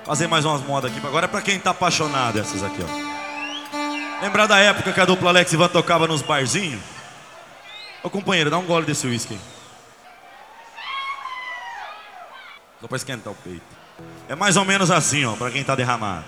Fazer mais umas modas aqui. Agora é pra quem tá apaixonado essas aqui, ó. Lembrar da época que a dupla Alex e Ivan tocava nos barzinhos? Ô companheiro, dá um gole desse uísque aí. Só pra esquentar o peito. É mais ou menos assim, ó, pra quem tá derramado.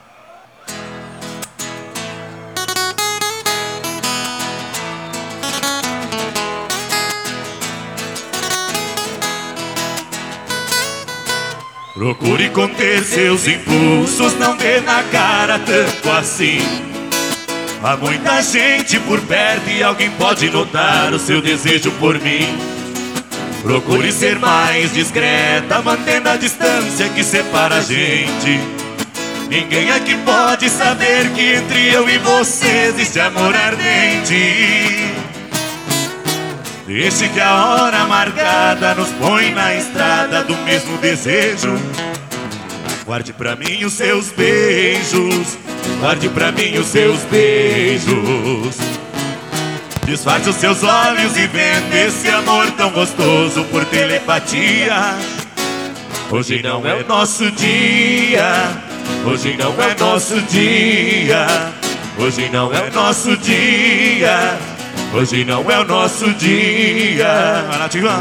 Procure conter seus impulsos, não dê na cara tanto assim. Há muita gente por perto e alguém pode notar o seu desejo por mim. Procure ser mais discreta, mantendo a distância que separa a gente. Ninguém aqui pode saber que entre eu e você existe amor ardente. Deixe que a hora marcada nos põe na estrada do mesmo desejo. Guarde pra mim os seus beijos, guarde pra mim os seus beijos. Disfarce os seus olhos e venda esse amor tão gostoso por telepatia. Hoje não é o nosso dia, hoje não é nosso dia, hoje não é o nosso dia, hoje não é o nosso dia. Vai lá, Tivan.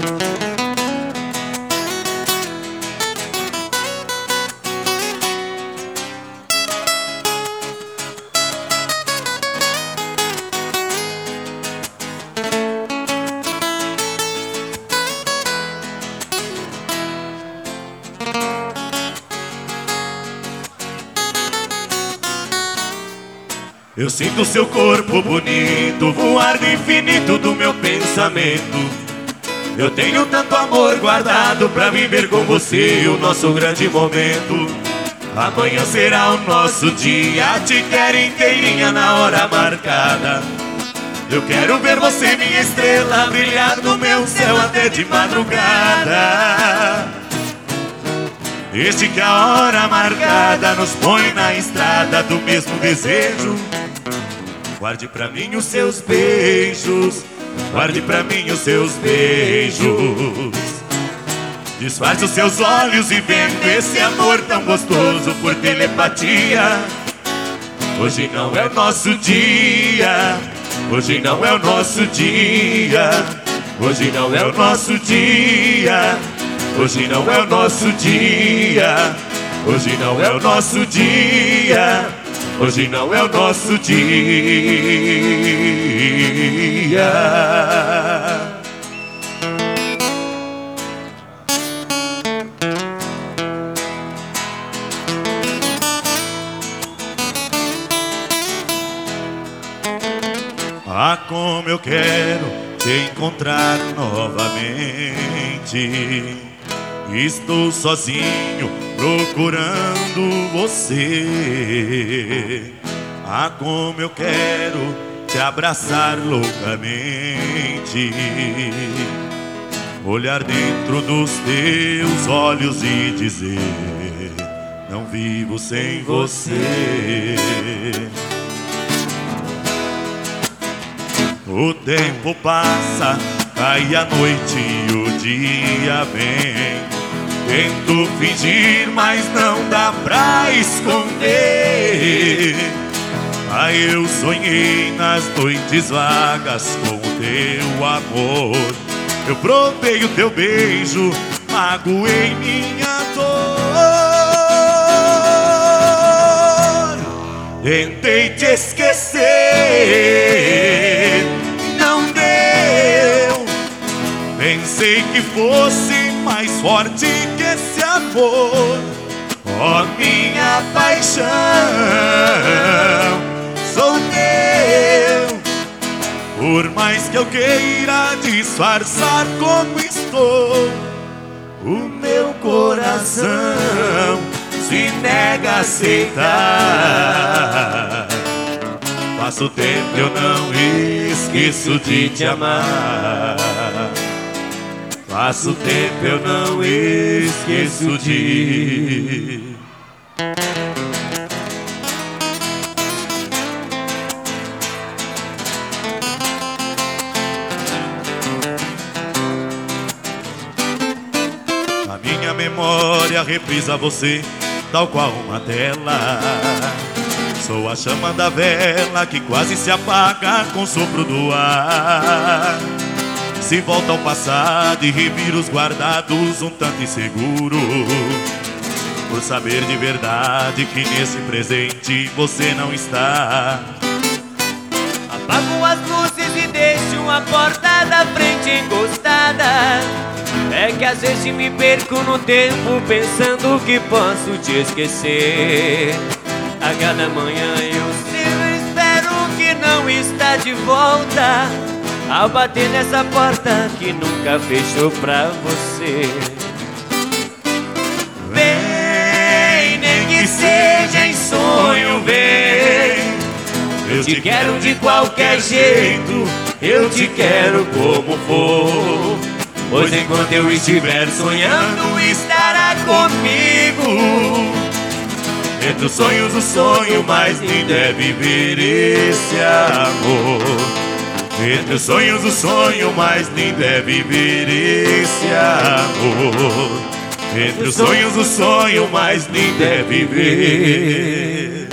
Eu sinto seu corpo bonito voar no infinito do meu pensamento. Eu tenho tanto amor guardado pra viver com você o nosso grande momento. Amanhã será o nosso dia, te quero inteirinha na hora marcada. Eu quero ver você, minha estrela, brilhar no meu céu até de madrugada. Desde que a hora marcada nos põe na estrada do mesmo desejo. Guarde pra mim os seus beijos, guarde pra mim os seus beijos. Disfarce os seus olhos e vendo esse amor tão gostoso por telepatia. Hoje não é o nosso dia, hoje não é o nosso dia, hoje não é o nosso dia, hoje não é o nosso dia, hoje não é o nosso dia, hoje não é o nosso dia. Ah, como eu quero te encontrar novamente. Estou sozinho procurando você. Ah, como eu quero te abraçar loucamente. Olhar dentro dos teus olhos e dizer: não vivo sem você. O tempo passa, cai a noite e o dia vem. Tento fingir, mas não dá pra esconder. Ah, eu sonhei nas noites vagas com o teu amor. Eu provei o teu beijo, magoei minha dor. Tentei te esquecer, não deu. Pensei que fosse mais forte que esse amor. Oh, minha paixão, sou teu. Por mais que eu queira disfarçar como estou, o meu coração se nega a aceitar. Passo o tempo, eu não esqueço de te amar. Passo o tempo, eu não esqueço de... A minha memória reprisa você tal qual uma tela. Sou a chama da vela que quase se apaga com o sopro do ar. Se volta ao passado e revira os guardados um tanto inseguro, por saber de verdade que nesse presente você não está. Apago as luzes e deixo a porta da frente encostada. É que às vezes me perco no tempo pensando que posso te esquecer. A cada manhã eu espero que não está de volta, ao bater nessa porta que nunca fechou pra você. Vem, nem que seja em sonho, vem. Eu te quero de qualquer jeito, eu te quero como for, pois enquanto eu estiver sonhando estará comigo. Entre os sonhos o sonho mais lindo é viver esse amor. Entre os sonhos o sonho mais lindo é viver esse amor. Entre os sonhos o sonho mais lindo é viver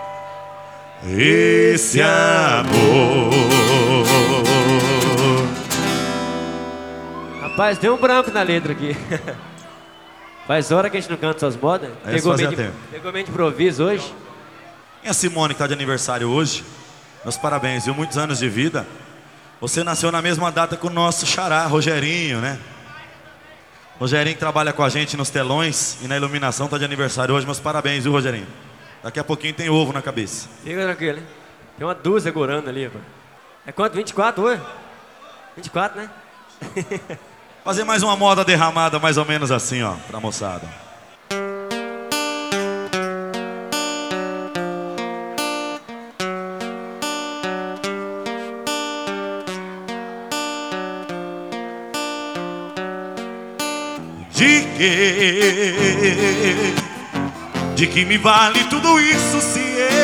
esse amor. Rapaz, tem um branco na letra aqui. Faz hora que a gente não canta essas modas. Pegou meio de improviso hoje. E a Simone que está de aniversário hoje, meus parabéns, viu? Muitos anos de vida. Você nasceu na mesma data que o nosso xará, Rogerinho, né? Rogerinho que trabalha com a gente nos telões e na iluminação, está de aniversário hoje. Meus parabéns, viu, Rogerinho? Daqui a pouquinho tem ovo na cabeça. Fica tranquilo, hein? Tem uma dúzia gorando ali, pô. É quanto? 24 hoje? 24, né? Fazer mais uma moda derramada, mais ou menos assim, ó, pra moçada. De que me vale tudo isso se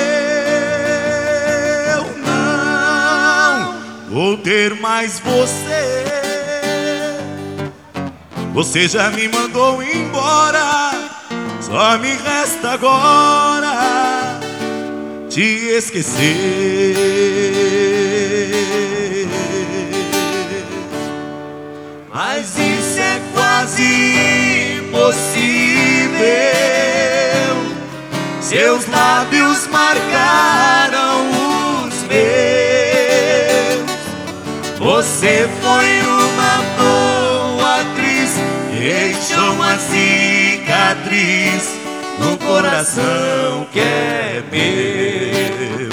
eu não vou ter mais você? Você já me mandou embora, só me resta agora te esquecer. Mas isso é quase impossível. Seus lábios marcaram os meus. Você foi uma boa atriz, deixou uma cicatriz no coração que é meu.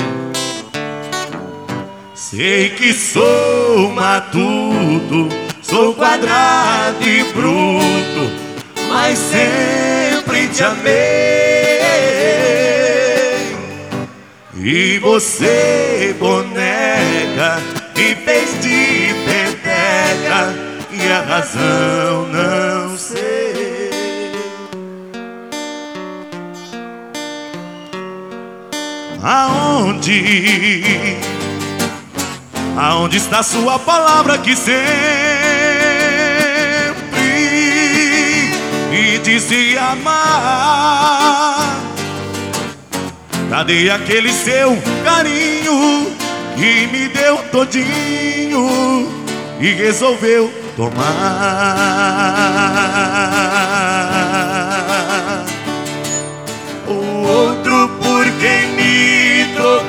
Sei que sou matuto, sou quadrado e bruto, mas sempre te amei. E você, boneca, me fez de peteca, e a razão não sei. Aonde está sua palavra que sempre me disse amar? Cadê aquele seu carinho que me deu todinho e resolveu tomar? O outro por quem me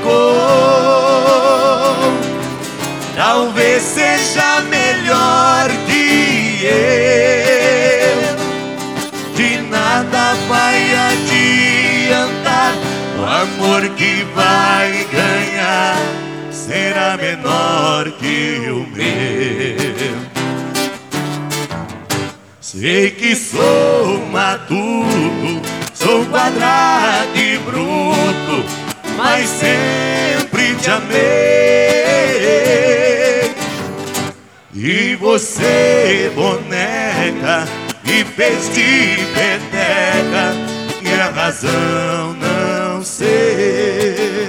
trocou talvez seja melhor que eu. De nada vai adiantar, o amor que vai ganhar será menor que o meu. Sei que sou matuto, sou quadrado e bruto, mas sempre te amei. E você, boneca, me fez de peteca, e a razão não sei.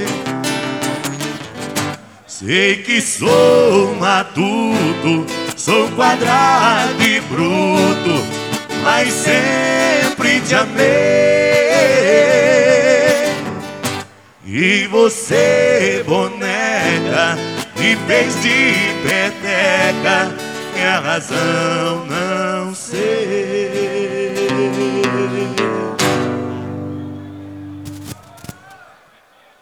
Sei que sou matuto, sou quadrado e bruto, mas sempre te amei. E você, boneca, me fez de peteca, e a razão não sei.